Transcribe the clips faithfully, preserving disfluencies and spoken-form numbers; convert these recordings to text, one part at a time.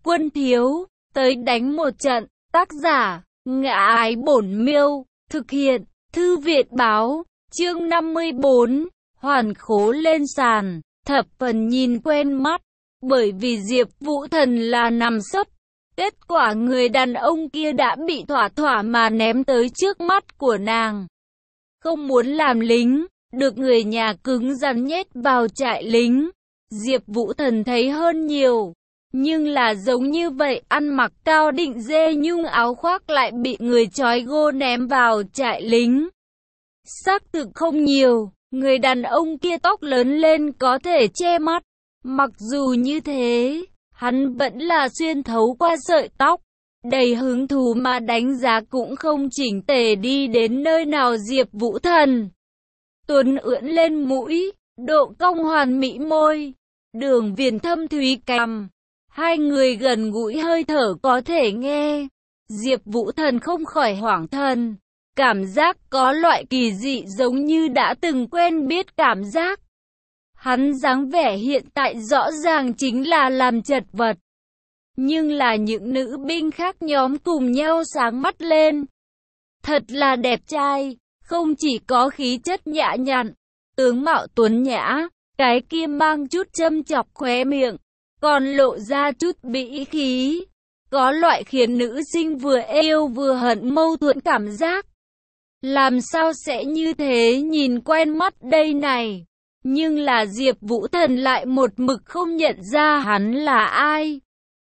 Quân thiếu, tới đánh một trận. Tác giả, Ngã Ái Bổn Miêu. Thực hiện, Thư viện báo. Chương năm mươi bốn. Hoàn khố lên sàn. Thập phần nhìn quen mắt. Bởi vì Diệp Vũ Thần là nằm sấp. Kết quả người đàn ông kia đã bị thỏa thỏa mà ném tới trước mắt của nàng. Không muốn làm lính, được người nhà cứng rắn nhét vào trại lính. Diệp Vũ Thần thấy hơn nhiều. Nhưng là giống như vậy, ăn mặc cao định dê nhung áo khoác lại bị người trói gô ném vào trại lính. Xác thực không nhiều, người đàn ông kia tóc lớn lên có thể che mắt. Mặc dù như thế, hắn vẫn là xuyên thấu qua sợi tóc. Đầy hứng thú mà đánh giá cũng không chỉnh tề đi đến nơi nào Diệp Vũ Thần. Tuấn ưỡn lên mũi, độ cong hoàn mỹ môi, đường viền thâm thúy cằm. Hai người gần gũi hơi thở có thể nghe. Diệp Vũ Thần không khỏi hoảng thần. Cảm giác có loại kỳ dị giống như đã từng quen biết cảm giác. Hắn dáng vẻ hiện tại rõ ràng chính là làm chật vật. Nhưng là những nữ binh khác nhóm cùng nhau sáng mắt lên. Thật là đẹp trai, không chỉ có khí chất nhã nhặn, tướng mạo tuấn nhã, cái kia mang chút châm chọc khóe miệng, còn lộ ra chút bỉ khí. Có loại khiến nữ sinh vừa yêu vừa hận mâu thuẫn cảm giác. Làm sao sẽ như thế, nhìn quen mắt đây này. Nhưng là Diệp Vũ Thần lại một mực không nhận ra hắn là ai.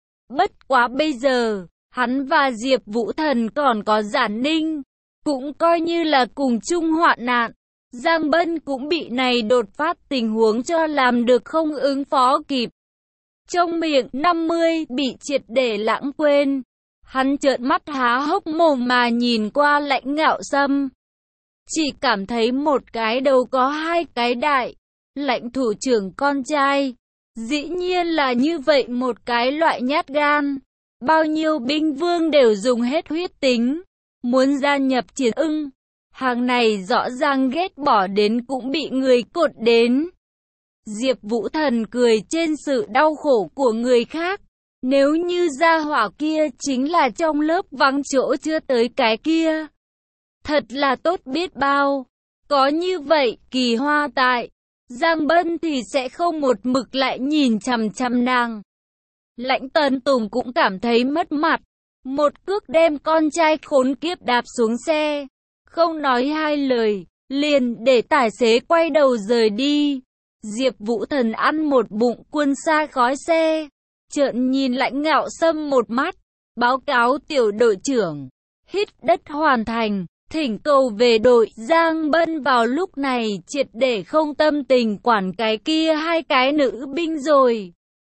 Bất quá bây giờ, hắn và Diệp Vũ Thần còn có Giản Ninh, cũng coi như là cùng chung hoạn nạn. Giang Bân cũng bị này đột phát tình huống cho làm được không ứng phó kịp. Trong miệng năm mươi bị triệt để lãng quên. Hắn trợn mắt há hốc mồm mà nhìn qua Lãnh Ngạo Sâm. Chỉ cảm thấy một cái đầu có hai cái đại. Lãnh thủ trưởng con trai. Dĩ nhiên là như vậy một cái loại nhát gan. Bao nhiêu binh vương đều dùng hết huyết tính. Muốn gia nhập Chiến Ưng. Hàng này rõ ràng ghét bỏ đến cũng bị người cột đến. Diệp Vũ Thần cười trên sự đau khổ của người khác. Nếu như gia hỏa kia chính là trong lớp vắng chỗ chưa tới cái kia. Thật là tốt biết bao. Có như vậy, Kỳ Hoa tại Giang Bân thì sẽ không một mực lại nhìn chằm chằm nàng. Lãnh Tấn Tùng cũng cảm thấy mất mặt. Một cước đem con trai khốn kiếp đạp xuống xe. Không nói hai lời, liền để tài xế quay đầu rời đi. Diệp Vũ Thần ăn một bụng quân xa khói xe. Trợn nhìn Lãnh Ngạo Sâm một mắt. Báo cáo tiểu đội trưởng. Hít đất hoàn thành. Thỉnh cầu về đội. Giang Bân vào lúc này triệt để không tâm tình quản cái kia hai cái nữ binh rồi.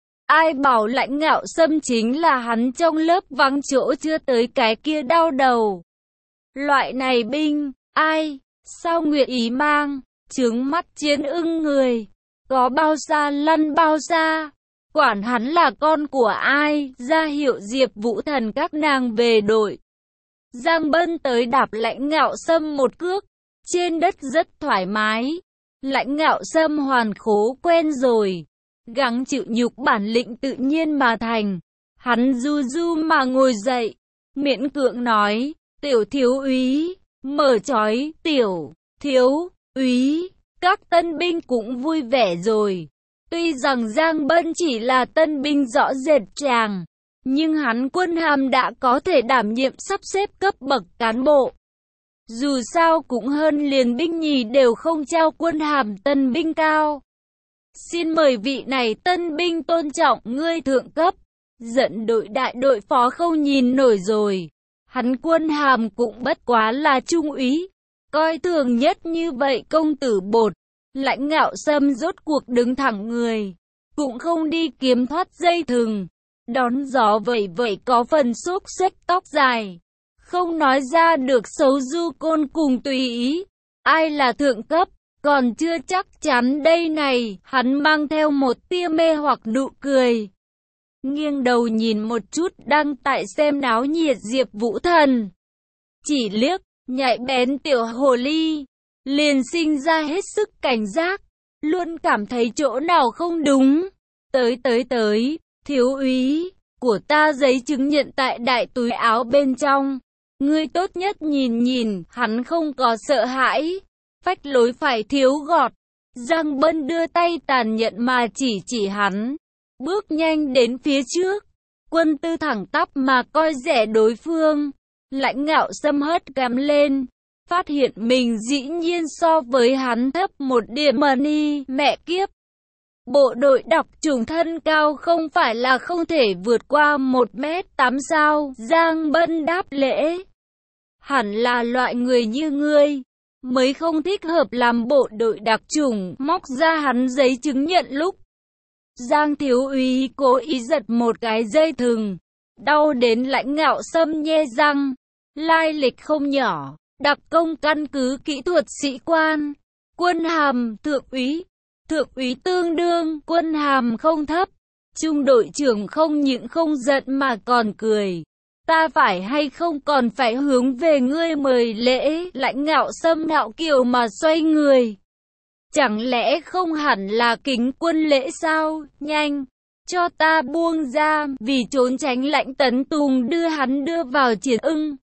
Ai bảo Lãnh Ngạo Sâm chính là hắn trong lớp vắng chỗ chưa tới cái kia đau đầu. Loại này binh, ai, sao nguyện ý mang, trướng mắt Chiến Ưng người, có bao xa lăn bao xa, quản hắn là con của ai, ra hiệu Diệp Vũ Thần các nàng về đội. Giang Bân tới đạp Lãnh Ngạo Sâm một cước, trên đất rất thoải mái. Lãnh Ngạo Sâm hoàn khố quen rồi, gắng chịu nhục bản lĩnh tự nhiên mà thành. Hắn du du mà ngồi dậy, miễn cưỡng nói, tiểu thiếu úy, mở trói, tiểu thiếu úy, các tân binh cũng vui vẻ rồi. Tuy rằng Giang Bân chỉ là tân binh rõ rệt chàng, nhưng hắn quân hàm đã có thể đảm nhiệm sắp xếp cấp bậc cán bộ. Dù sao cũng hơn liền binh nhì đều không trao quân hàm tân binh cao. Xin mời vị này tân binh tôn trọng ngươi thượng cấp. Giận đội đại đội phó không nhìn nổi rồi. Hắn quân hàm cũng bất quá là trung úy. Coi thường nhất như vậy công tử bột. Lãnh Ngạo Sâm rốt cuộc đứng thẳng người. Cũng không đi kiếm thoát dây thừng. Đón gió vậy vậy có phần xúc xếch tóc dài. Không nói ra được xấu du côn cùng tùy ý. Ai là thượng cấp, còn chưa chắc chắn đây này. Hắn mang theo một tia mê hoặc nụ cười. Nghiêng đầu nhìn một chút đang tại xem náo nhiệt Diệp Vũ Thần. Chỉ liếc, nhạy bén tiểu hồ ly. Liền sinh ra hết sức cảnh giác. Luôn cảm thấy chỗ nào không đúng. Tới tới tới, thiếu úy, của ta giấy chứng nhận tại đại túi áo bên trong. Ngươi tốt nhất nhìn nhìn, hắn không có sợ hãi. Phách lối phải thiếu gọt. Giang Bân đưa tay tàn nhẫn mà chỉ chỉ hắn. Bước nhanh đến phía trước. Quân Tư thẳng tắp mà coi rẻ đối phương. Lãnh Ngạo Sâm hất cằm lên. Phát hiện mình dĩ nhiên so với hắn thấp một điểm mà ni, mẹ kiếp. Bộ đội đặc chủng thân cao không phải là không thể vượt qua một mét tám sao. Giang Bân đáp lễ. Hẳn là loại người như ngươi mới không thích hợp làm bộ đội đặc chủng. Móc ra hắn giấy chứng nhận lúc Giang thiếu úy cố ý giật một cái dây thừng. Đau đến Lãnh Ngạo Sâm nhe răng. Lai lịch không nhỏ. Đặc công căn cứ kỹ thuật sĩ quan. Quân hàm thượng úy. Thượng úy tương đương quân hàm không thấp. Trung đội trưởng không những không giận mà còn cười. Ta phải hay không còn phải hướng về ngươi mời lễ. Lãnh Ngạo Sâm ngạo kiều mà xoay người. Chẳng lẽ không hẳn là kính quân lễ sao? Nhanh, cho ta buông ra. Vì trốn tránh Lãnh Tấn Tùng đưa hắn đưa vào Chiến Ưng.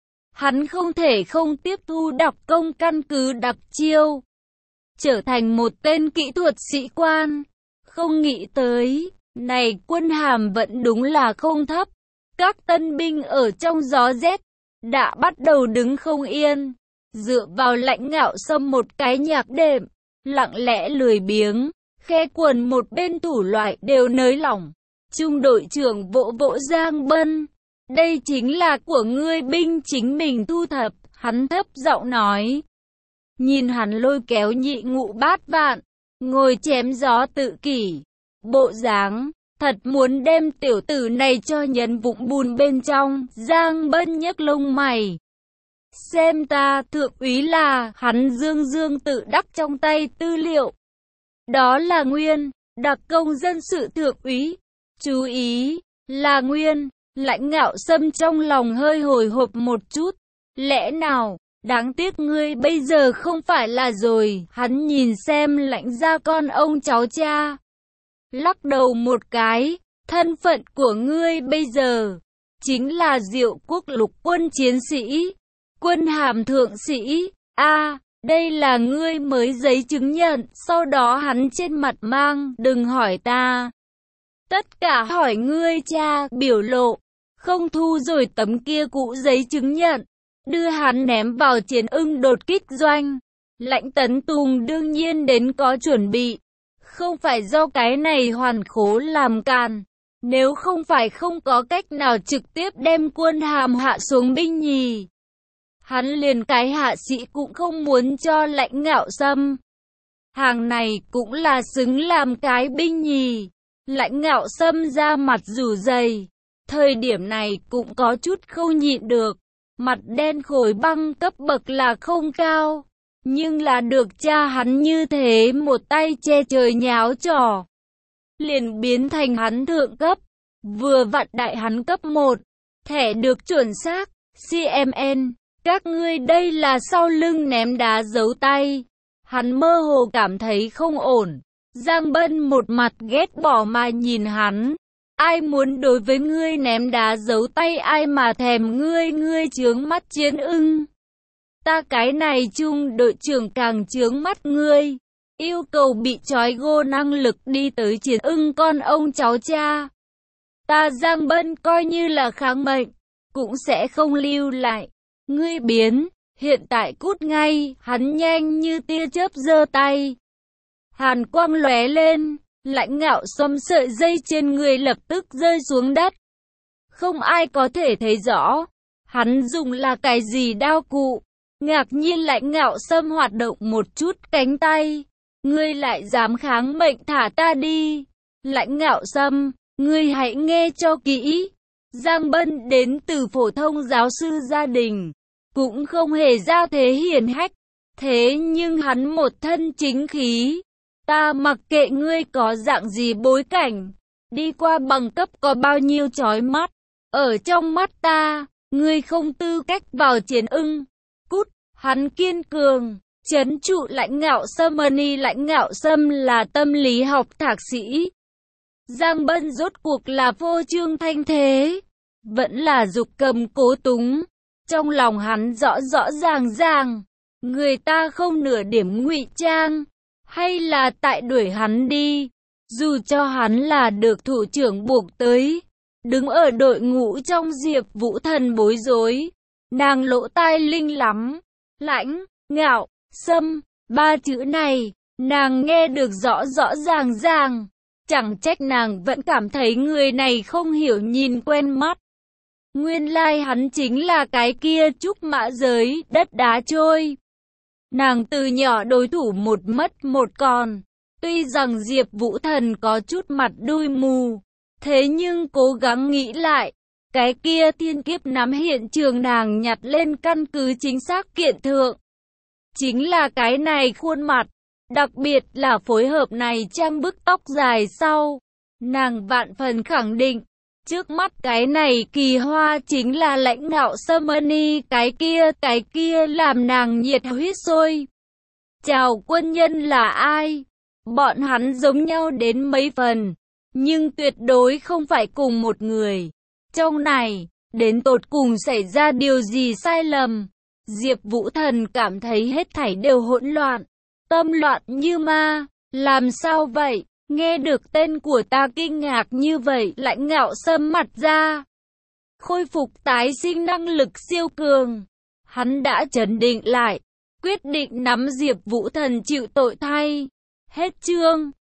Hắn không thể không tiếp thu đặc công căn cứ đặc chiêu. Trở thành một tên kỹ thuật sĩ quan. Không nghĩ tới, này quân hàm vẫn đúng là không thấp. Các tân binh ở trong gió rét đã bắt đầu đứng không yên. Dựa vào Lãnh Ngạo Sâm một cái nhạc đệm. Lặng lẽ lười biếng. Khe quần một bên thủ loại đều nới lỏng. Trung đội trưởng vỗ vỗ Giang Bân. Đây chính là của ngươi binh chính mình thu thập. Hắn thấp giọng nói. Nhìn hắn lôi kéo nhị ngụ bát vạn. Ngồi chém gió tự kỷ. Bộ dáng. Thật muốn đem tiểu tử này cho nhấn vụng bùn bên trong. Giang Bân nhấc lông mày. Xem ta thượng úy là. Hắn dương dương tự đắc trong tay tư liệu. Đó là Nguyên. Đặc công dân sự thượng úy. Chú ý. Là Nguyên. Lãnh Ngạo Sâm trong lòng hơi hồi hộp một chút. Lẽ nào, đáng tiếc ngươi bây giờ không phải là rồi. Hắn nhìn xem Lãnh gia con ông cháu cha. Lắc đầu một cái. Thân phận của ngươi bây giờ chính là Diệu Quốc lục quân chiến sĩ. Quân hàm thượng sĩ. A, à, đây là ngươi mới giấy chứng nhận. Sau đó hắn trên mặt mang. Đừng hỏi ta. Tất cả hỏi ngươi cha. Biểu lộ. Không thu rồi tấm kia cũ giấy chứng nhận. Đưa hắn ném vào Chiến Ưng đột kích doanh. Lãnh Tấn Tùng đương nhiên đến có chuẩn bị. Không phải do cái này hoàn khố làm càn. Nếu không phải không có cách nào trực tiếp đem quân hàm hạ xuống binh nhì. Hắn liền cái hạ sĩ cũng không muốn cho Lãnh Ngạo Sâm. Hàng này cũng là xứng làm cái binh nhì. Lãnh Ngạo Sâm ra mặt rủ dày. Thời điểm này cũng có chút không nhịn được. Mặt đen khối băng cấp bậc là không cao. Nhưng là được cha hắn như thế một tay che trời nháo trò. Liền biến thành hắn thượng cấp. Vừa vặn đại hắn cấp một. Thẻ được chuẩn xác. xê em en. Các ngươi đây là sau lưng ném đá giấu tay. Hắn mơ hồ cảm thấy không ổn. Giang Bân một mặt ghét bỏ mà nhìn hắn. Ai muốn đối với ngươi ném đá giấu tay ai mà thèm ngươi ngươi chướng mắt Chiến Ưng. Ta cái này trung đội trưởng càng chướng mắt ngươi. Yêu cầu bị trói gô năng lực đi tới Chiến Ưng con ông cháu cha. Ta Giang Bân coi như là kháng mệnh. Cũng sẽ không lưu lại. Ngươi biến. Hiện tại cút ngay. Hắn nhanh như tia chớp giơ tay. Hàn quang lóe lên. Lãnh Ngạo Sâm sợi dây trên người lập tức rơi xuống đất. Không ai có thể thấy rõ. Hắn dùng là cái gì đao cụ. Ngạc nhiên Lãnh Ngạo Sâm hoạt động một chút cánh tay. Ngươi lại dám kháng mệnh thả ta đi. Lãnh Ngạo Sâm, ngươi hãy nghe cho kỹ. Giang Bân đến từ phổ thông giáo sư gia đình. Cũng không hề ra thế hiển hách. Thế nhưng hắn một thân chính khí. Ta mặc kệ ngươi có dạng gì bối cảnh, đi qua bằng cấp có bao nhiêu chói mắt, ở trong mắt ta, ngươi không tư cách vào Chiến Ưng. Cút, hắn kiên cường, trấn trụ Lãnh Ngạo Sâm. Lãnh Ngạo Sâm là tâm lý học thạc sĩ. Giang Bân rốt cuộc là phô trương thanh thế, vẫn là dục cầm cố túng. Trong lòng hắn rõ rõ ràng ràng, người ta không nửa điểm ngụy trang, hay là tại đuổi hắn đi. Dù cho hắn là được thủ trưởng buộc tới, đứng ở đội ngũ trong Diệp Vũ Thần bối rối, nàng lỗ tai linh lắm, lãnh, ngạo, xâm, ba chữ này, nàng nghe được rõ rõ ràng ràng, chẳng trách nàng vẫn cảm thấy người này không hiểu nhìn quen mắt. Nguyên lai hắn chính là cái kia trúc mã giới, đất đá trôi. Nàng từ nhỏ đối thủ một mất một còn. Tuy rằng Diệp Vũ Thần có chút mặt đuôi mù, thế nhưng cố gắng nghĩ lại, cái kia thiên kiếp nắm hiện trường nàng nhặt lên căn cứ chính xác kiện thượng. Chính là cái này khuôn mặt, đặc biệt là phối hợp này trang bức tóc dài sau. Nàng vạn phần khẳng định, trước mắt cái này kỳ hoa chính là lãnh đạo Summoning, cái kia, cái kia làm nàng nhiệt huyết sôi. Chào quân nhân là ai? Bọn hắn giống nhau đến mấy phần, nhưng tuyệt đối không phải cùng một người. Trong này, đến tột cùng xảy ra điều gì sai lầm? Diệp Vũ Thần cảm thấy hết thảy đều hỗn loạn, tâm loạn như ma. Làm sao vậy? Nghe được tên của ta kinh ngạc như vậy, lãnh ngạo sâm mặt ra. Khôi phục tái sinh năng lực siêu cường. Hắn đã trấn định lại, quyết định nắm Diệp Vũ Thần chịu tội thay. Hết chương.